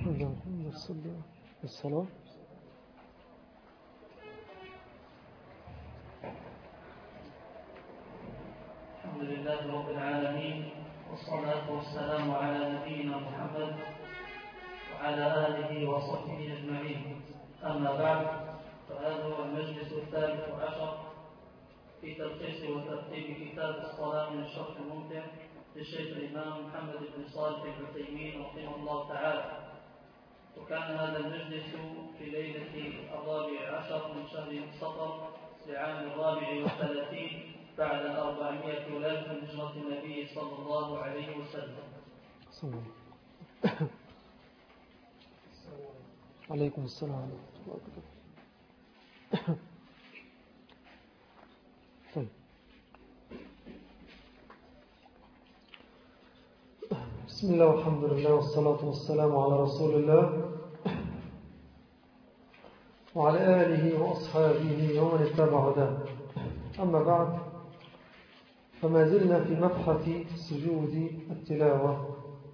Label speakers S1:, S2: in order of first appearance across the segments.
S1: الصلاة.
S2: الحمد لله رب العالمين، والصلاة والسلام على نبينا محمد وعلى آله وصحبه أجمعين. أما بعد، فهذا هو المجلس 13 في تلخيص وترتيب كتاب الصلاة من الشرح الممتع للشيخ الإمام محمد بن صالح العثيمين رحمه الله تعالى. وكان هذا المجلس في ليلة 14 من شهر صفر لعام 34 بعد 400 ولادة من هجرة النبي صلى الله عليه وسلم.
S1: عليكم السلام. طيب. بسم الله والحمد لله والصلاة والسلام على رسول الله وعلى آله وأصحابه ومن اتبع هداه. أما بعد، فما زلنا في مبحث سجود التلاوة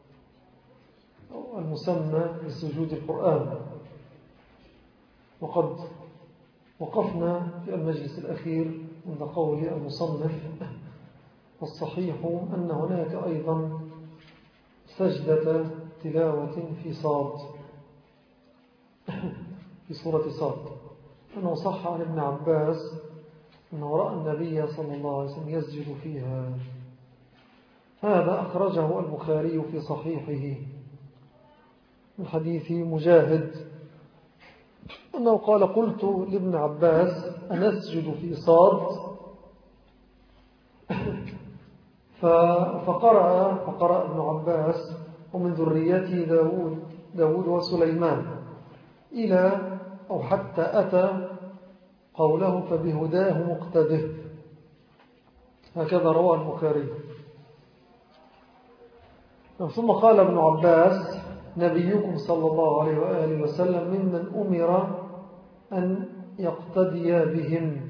S1: المسمى بسجود القرآن، وقد وقفنا في المجلس الأخير عند قول المصنف: والصحيح أن هناك أيضا سجدة تلاوة في صاد، في سورة صاد، أنه صح عن ابن عباس أنه رأى النبي صلى الله عليه وسلم يسجد فيها. هذا أخرجه البخاري في صحيحه من حديث مجاهد أنه قال: قلت لابن عباس: أنسجد في صاد؟ فقرأ ابن عباس: ومن ذريته داود وسليمان، إلى أو حتى أتى قوله: فبهداه مقتده. هكذا رواه البخاري. ثم قال ابن عباس: نبيكم صلى الله عليه وآله وسلم ممن أمر أن يقتدي بهم،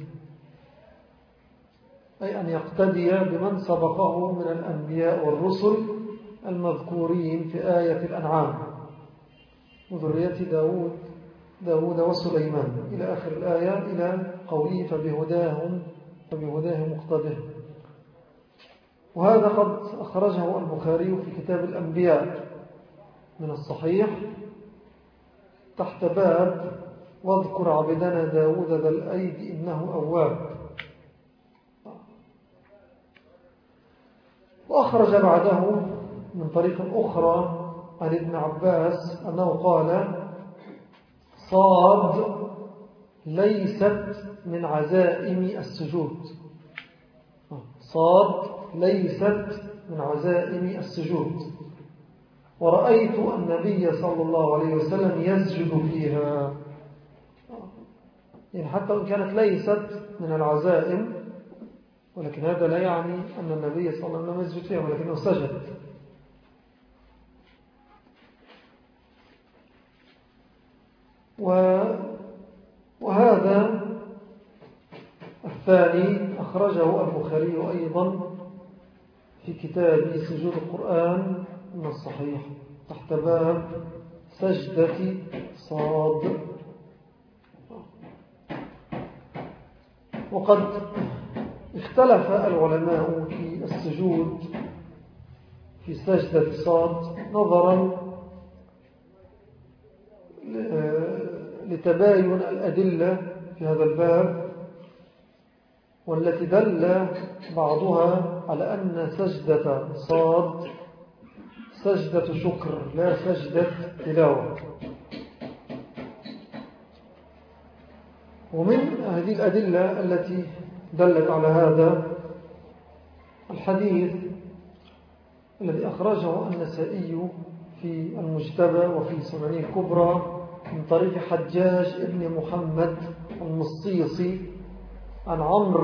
S1: أي أن يقتدي بمن سبقه من الأنبياء والرسل المذكورين في آية الأنعام، وذرية داود وسليمان إلى آخر الآية، إلى قوله: فبهداه مقتده. وهذا قد أخرجه البخاري في كتاب الأنبياء من الصحيح تحت باب: واذكر عبدنا داود ذا الأيد إنه أواب. وأخرج بعده من طريق أخرى عن ابن عباس أنه قال: صاد ليست من عزائم السجود. صاد ليست من عزائم السجود، ورأيت النبي صلى الله عليه وسلم يسجد فيها. يعني حتى وإن كانت ليست من العزائم، ولكن هذا لا يعني أن النبي صلى الله عليه وسلم يسجد فيها، ولكنه سجد. وهذا الثاني أخرجه البخاري أيضا في كتاب سجود القرآن من الصحيح تحت باب سجدة صاد. وقد اختلف العلماء في السجود في سجدة صاد نظرا لتباين الأدلة في هذا الباب، والتي دل بعضها على أن سجدة صاد سجدة شكر لا سجدة تلاوة. ومن هذه الأدلة التي دلت على هذا الحديث الذي أخرجه النسائي في المجتبى وفي سننه الكبرى من طريق حجاج ابن محمد المصيصي عن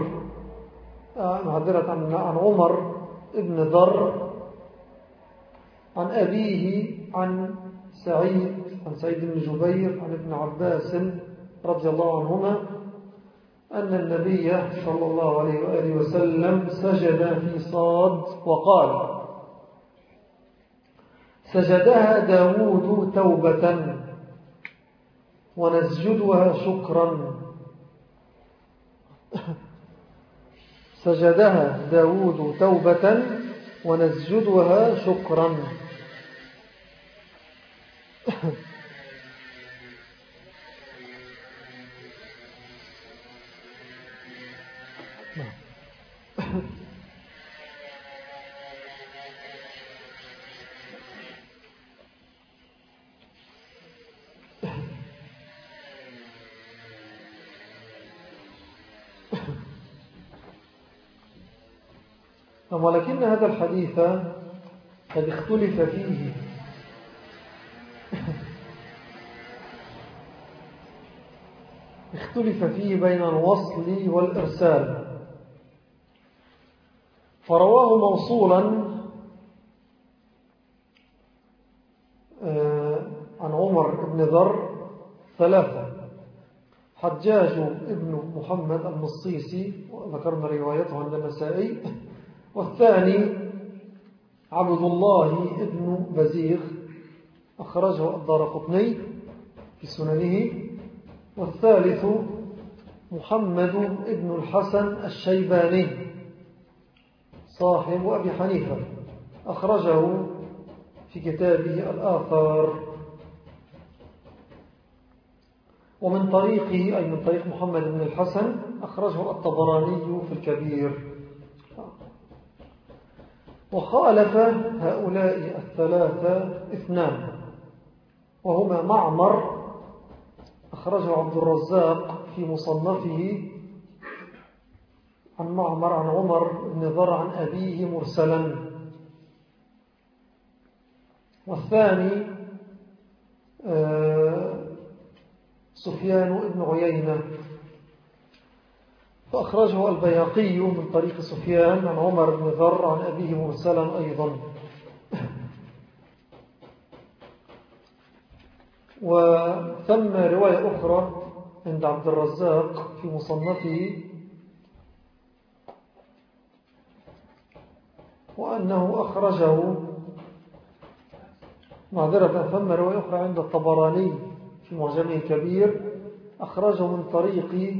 S1: عمر ابن ذر عن أبيه عن سعيد بن جبير عن ابن عباس رضي الله عنهما أن النبي صلى الله عليه وآله وسلم سجد في صاد وقال: سجدها داود توبة ونسجدها شكرا. سجدها داود توبة ونسجدها شكرا. ولكن هذا الحديث قد اختلف فيه بين الوصل والإرسال، فرواه موصولا عن عمر بن ذر ثلاثة: حجاج ابن محمد المصيصي وذكرنا روايته عند النسائي، والثاني عبد الله ابن بزيغ أخرجه الدارقطني في سننه، والثالث محمد ابن الحسن الشيباني صاحب أبي حنيفة أخرجه في كتابه الآثار. ومن طريقه أي من طريق محمد بن الحسن أخرجه الطبراني في الكبير. وخالف هؤلاء الثلاثة اثنان، وهما معمر أخرجه عبد الرزاق في مصنفه عن معمر عن عمر بن ذر عن أبيه مرسلا، والثاني سفيان بن عيينة فأخرجه البيهقي من طريق سفيان عن عمر بن ذر عن أبيه مرسلا أيضا. وثم رواية أخرى عند عبد الرزاق في مصنفه وأنه أخرجه معذرة ثم رواية أخرى عند الطبراني في معجمه الكبير أخرجه من طريق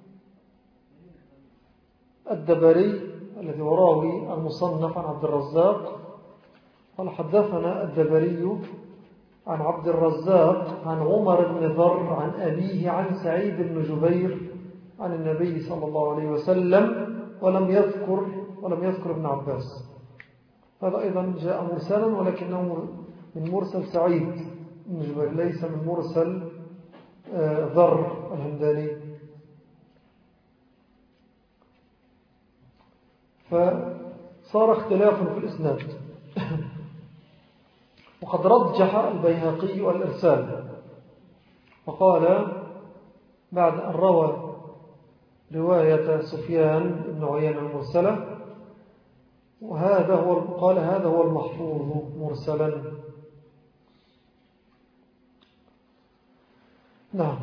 S1: الدبري الذي وراوي المصنف عن عبد الرزاق قال: حدثنا الدبري عن عبد الرزاق عن عمر بن ذر عن أبيه عن سعيد بن جبير عن النبي صلى الله عليه وسلم ولم يذكر ابن عباس. هذا أيضا جاء مرسلا ولكنه من مرسل سعيد بن جبير ليس من مرسل ذر الهمداني. فصار اختلاف في الإسناد. وقد رجح البيهقي الإرسال وقال بعد أن روى رواية سفيان بن عيينة المرسلة قال هذا هو المحفوظ مرسلا. نعم.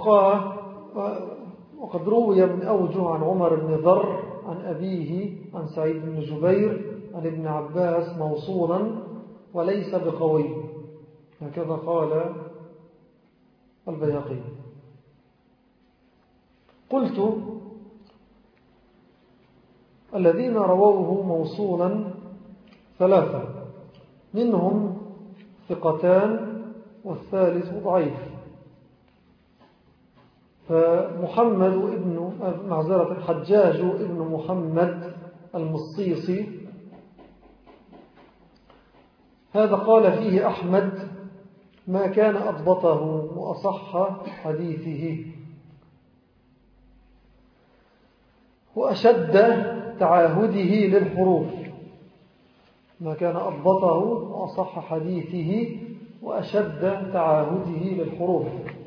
S1: وقد روي من أوجه عن عمر بن ذر عن أبيه عن سعيد بن جبير عن ابن عباس موصولا وليس بقوي، هكذا قال البيهقي. قلت: الذين رووه موصولا ثلاثة، منهم ثقتان والثالث ضعيف. فمحمد حجاج ابن محمد المصيصي هذا قال فيه أحمد ما كان أضبطه وأصح حديثه وأشد تعاهده للحروف، ما كان أضبطه وأصح حديثه وأشد تعاهده للحروف.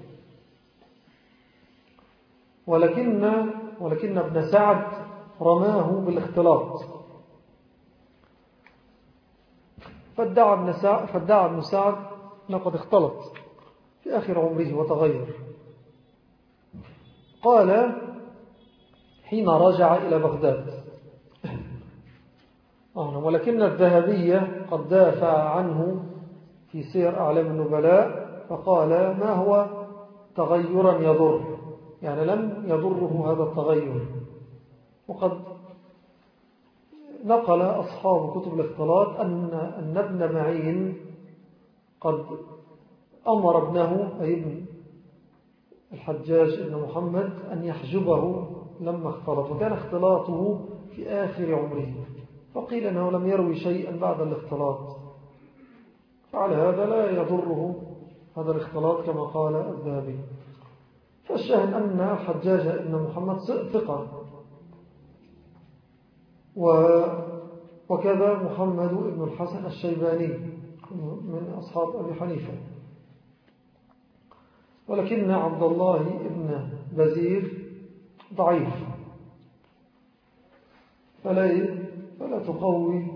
S1: ولكن ابن سعد رماه بالاختلاط، فادعى ابن سعد أنه قد اختلط في آخر عمره وتغير. قال حين رجع إلى بغداد. ولكن الذهبية قد دافع عنه في سير أعلام النبلاء فقال ما هو تغيرا يضر، يعني لم يضره هذا التغير. وقد نقل أصحاب كتب الاختلاط أن ابن معين قد أمر ابنه أي ابن الحجاج ابن محمد أن يحجبه لما اختلط، وكان اختلاطه في آخر عمره، فقيل أنه لم يروي شيئا بعد الاختلاط، فعلى هذا لا يضره هذا الاختلاط كما قال الذهبي. فالشاهد أن الحجاج ابن محمد ثقة، وكذا محمد ابن الحسن الشيباني من أصحاب أبي حنيفة. ولكن عبد الله ابن بزير ضعيف، فلا تقوي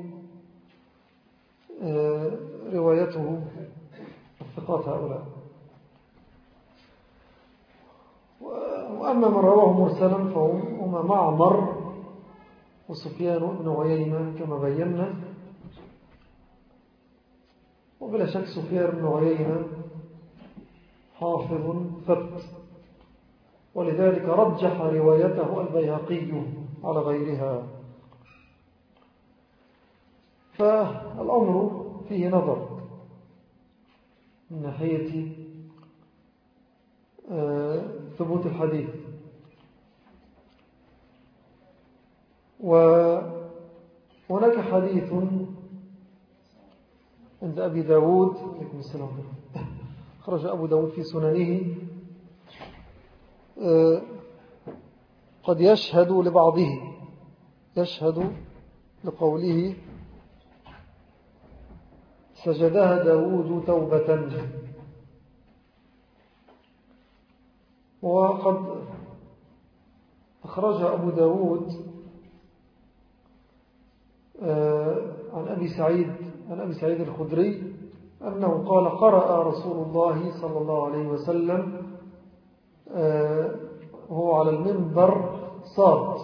S1: روايته الثقات هؤلاء. وأما من رواه مرسلا فهما معمر وسفيان بن عيينة كما بينا، وبلا شك سفيان بن عيينة حافظ ثبت، ولذلك رجح روايته البيهقي على غيرها. فالأمر فيه نظر من ناحية ثبوت الحديث. وهناك حديث عند أبي داود، عليكم السلام، خرج أبو داود في سننه، قد يشهد لبعضه، يشهد لقوله سجدها داود توبة. وقد أخرج أبو داود عن أبي سعيد الخدري أنه قال قرأ رسول الله صلى الله عليه وسلم هو على المنبر صاد،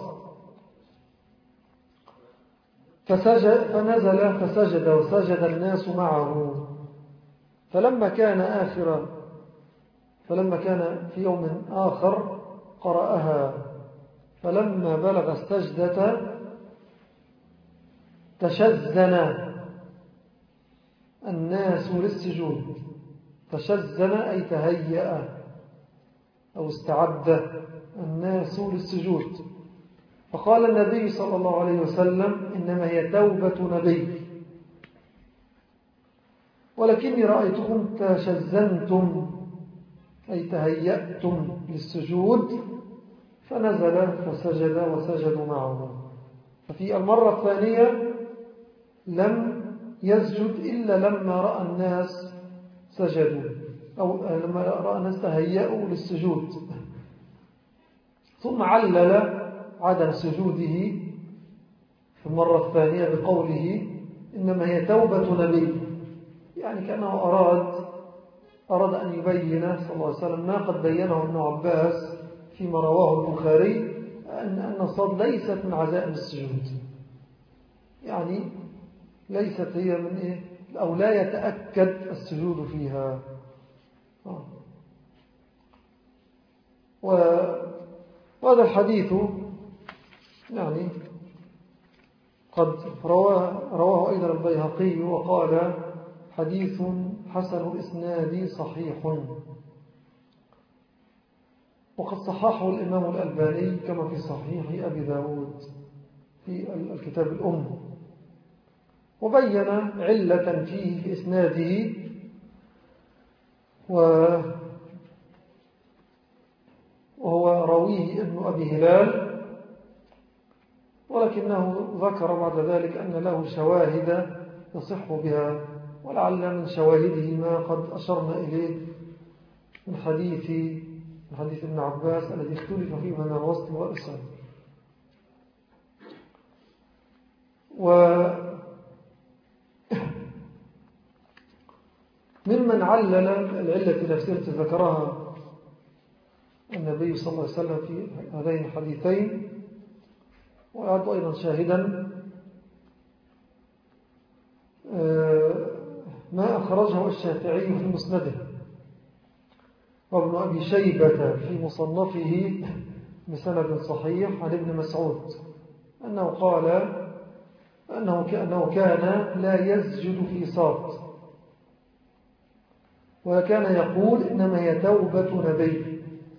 S1: فنزل فسجد وسجد الناس معه، فلما كان في يوم آخر قرأها، فلما بلغ السجدة تشزن الناس للسجود. تشزن أي تهيأ أو استعد الناس للسجود، فقال النبي صلى الله عليه وسلم إنما هي توبة نبي، ولكني رأيتكم تشزنتم أي تهيأتم للسجود، فنزل فسجد وسجدوا معه. ففي المرة الثانية لم يسجد إلا لما رأى الناس سجدوا، أو لما رأى الناس تهيأوا للسجود، ثم علل عدم سجوده في المرة الثانية بقوله إنما هي توبة نبي، يعني كأنه أراد أن يبين صلى الله عليه وسلم ما قد بينه ابن عباس فيما رواه البخاري، أن الصلاة ليست من عزائم السجود، يعني ليست هي من إيه، أو لا يتأكد السجود فيها. وهذا الحديث يعني قد رواه أيضا البيهقي وقال حديث حسن الإسناد صحيح، وقد صححه الإمام الألباني كما في صحيح أبي داود في الكتاب الأم، وبين علة فيه في إسناده، وهو راويه ابن أبي هلال، ولكنه ذكر بعد ذلك أن له شواهد يصح بها، ولعل من شواهده ما قد أشرنا إليه من حديث ابن عباس الذي اختلف فيه من الوصل والإرسال. ممن علل العلة التي ذكرها النبي صلى الله عليه وسلم في هذين الحديثين، ويعد أيضا شاهدا ما أخرجه الشافعي في مسنده وابن أبي شيبة في مصنفه بسند صحيح عن ابن مسعود أنه قال أنه كان لا يسجد في صاد، وكان يقول إنما هي توبة نبي.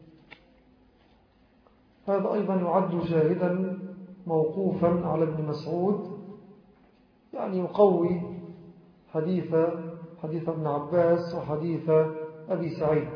S1: هذا أيضا يعد شاهدا موقوفا على ابن مسعود، يعني يقوي حديث ابن عباس وحديث أبي سعيد.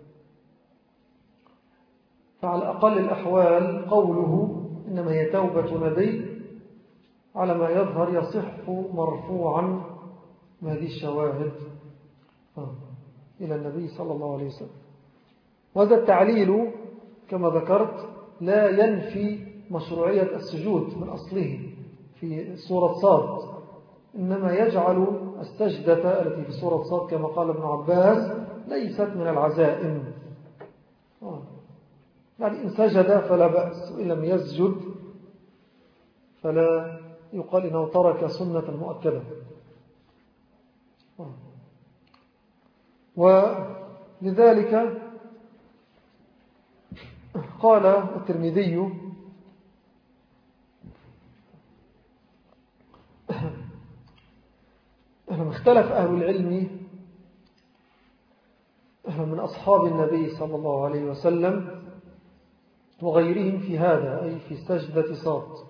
S1: فعلى أقل الأحوال قوله إنما هي توبة نبي على ما يظهر يصح مرفوعا بهذه الشواهد إلى النبي صلى الله عليه وسلم. وهذا التعليل كما ذكرت لا ينفي مشروعية السجود من أصله في سورة صاد، إنما يجعل السجدة التي في سورة صاد كما قال ابن عباس ليست من العزائم، يعني إن سجد فلا بأس، وإن لم يسجد فلا يقال إنه ترك سنة مؤكدة. ولذلك قال الترمذي اختلف أهل العلم من أصحاب النبي صلى الله عليه وسلم وغيرهم في هذا، أي في سجدة صاد.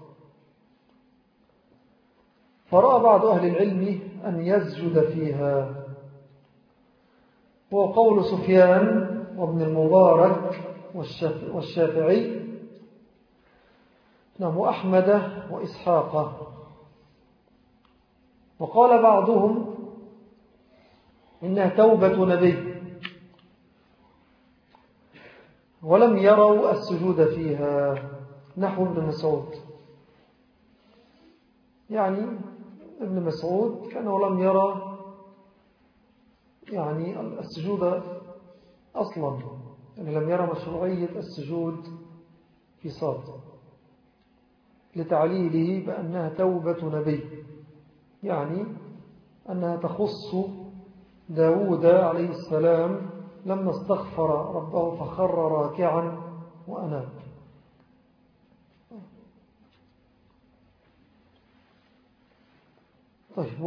S1: فرأى بعض أهل العلم أن يسجد فيها، هو قول سفيان وابن المبارك والشافعي وأحمد وإسحاق. وقال بعضهم إنها توبة نبي ولم يروا السجود فيها، نحو ابن مسعود. يعني ابن مسعود كأنه لم يرى يعني السجود أصلا، يعني لم يرى مشروعية السجود في صاد، لتعليله بأنها توبة نبي، يعني أنها تخص داود عليه السلام لما استغفر ربه فخر راكعا وأناب. طيب،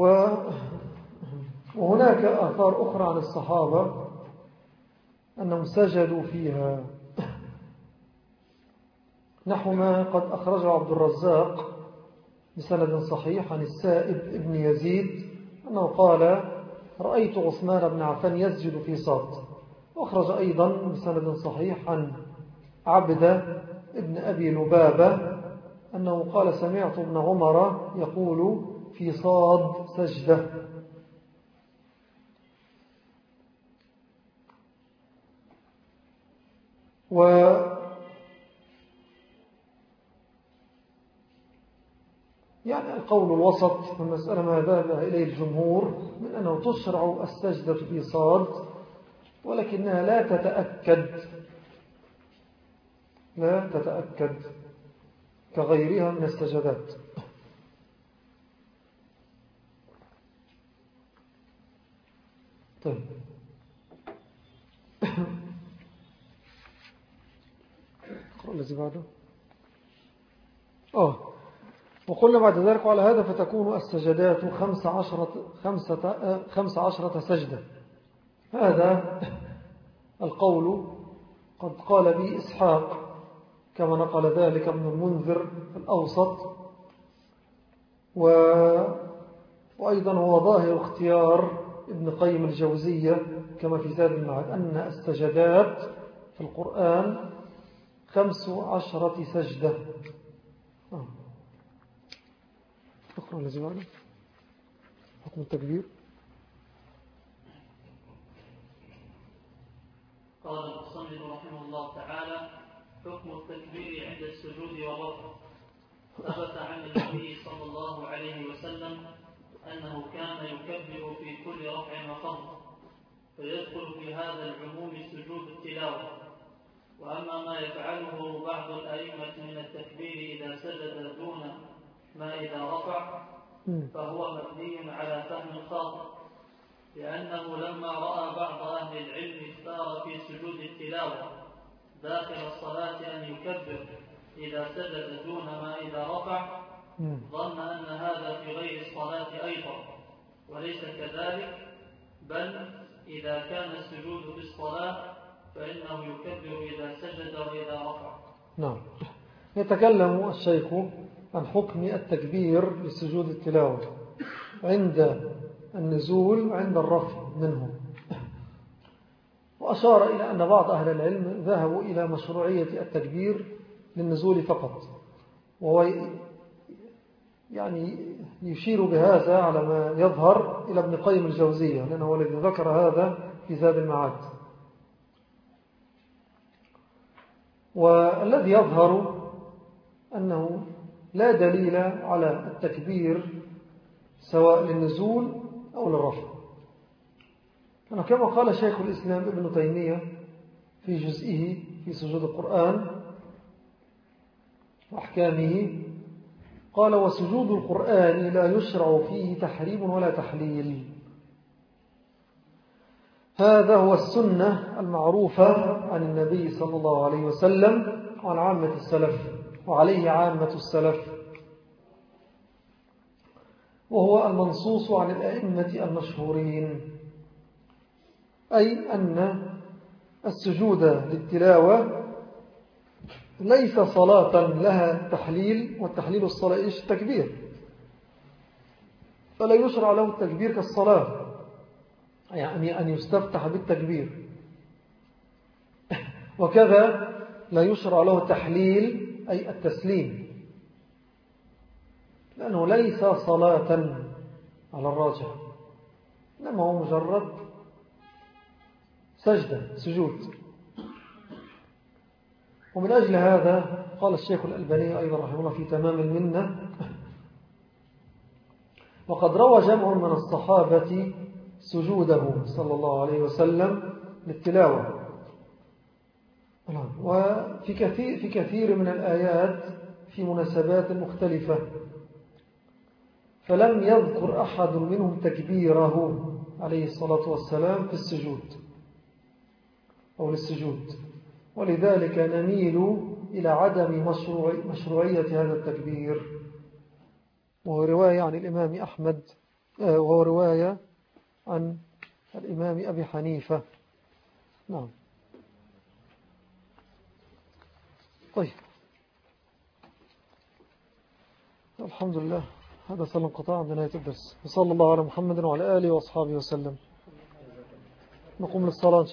S1: وهناك آثار أخرى عن الصحابة أنهم سجدوا فيها، نحو ما قد أخرجه عبد الرزاق بسند صحيح عن السائب ابن يزيد أنه قال رأيت عثمان بن عفان يسجد في صاد. وأخرج أيضا بسند صحيح عن عبد ابن أبي لبابة أنه قال سمعت ابن عمر يقول في صاد سجدة. يعني القول الوسط في المسألة ما ذهب إليه الجمهور من أنه تشرع السجدة في صاد، ولكنها لا تتأكد كغيرها من السجدات. طيب اقرأ الذي بعده. وقلنا بعد ذلك على هذا فتكون السجدات 15 سجدة. هذا القول قد قال به إسحاق كما نقل ذلك ابن المنذر في الأوسط، وأيضا هو ظاهر اختيار ابن قيم الجوزية كما في زاد المعاد أن السجدات في القرآن 15 سجدة. اقرأ الذي بعده. حكم التكبير.
S2: قال المصنف رحمه الله تعالى حكم التكبير عند السجود والرفع. ثبت عن النبي صلى الله عليه وسلم أنه كان يكبر في كل رفع وخفض، فيدخل في هذا العموم سجود التلاوة. وأما ما يفعله بعض الأئمة من التكبير إذا سجد دون ما إذا رفع فهو مبني على فهم خاطئ، لأنه لما رأى بعض أهل العلم اختار في سجود التلاوة داخل الصلاة أن يكبر إذا سجد دون ما إذا رفع ظن أن هذا في غير الصلاة أيضا، وليس كذلك، بل إذا كان السجود في الصلاة فإنه يكبر إذا سجد وإذا رفع.
S1: نعم. يتكلم الشيخ عن حكم التكبير لسجود التلاوة عند النزول وعند الرفع منه، وأشار إلى أن بعض أهل العلم ذهبوا إلى مشروعية التكبير للنزول فقط، وهو يعني يشير بهذا على ما يظهر إلى ابن قيم الجوزية، لأنه هو الذي ذكر هذا في زاد المعاد. والذي يظهر أنه لا دليل على التكبير سواء للنزول أو للرفع، كما قال شيخ الإسلام ابن تيمية في جزئه في سجود القرآن وأحكامه، قال: وسجود القرآن لا يشرع فيه تحريم ولا تحليل. هذا هو السنة المعروفة عن النبي صلى الله عليه وسلم وعن عامة السلف، وعليه عامة السلف، وهو المنصوص عن الأئمة المشهورين، أي أن السجود للتلاوة ليس صلاة لها تحليل، والتحليل الصلاة إيش؟ التكبير، فلا يشرع له التكبير كالصلاة، يعني أن يستفتح بالتكبير، وكذا لا يشرع له تحليل أي التسليم، لأنه ليس صلاة على الراجح، إنما هو مجرد سجود. ومن أجل هذا قال الشيخ الألباني أيضا رحمه الله في تمام المنة: وقد روى جمع من الصحابة سجوده صلى الله عليه وسلم للتلاوة، وفي كثير من الآيات في مناسبات مختلفة، فلم يذكر أحد منهم تكبيره عليه الصلاة والسلام في السجود أو للسجود، ولذلك نميل إلى عدم مشروعية هذا التكبير، وهو رواية عن الإمام أحمد، وهو رواية عن الإمام أبي حنيفة. نعم. طيب، الحمد لله، هذا صلى انقطاع عند نهاية الدرس، وصلى الله على محمد وعلى آله وأصحابه وسلم. نقوم للصلاة إن شاء الله.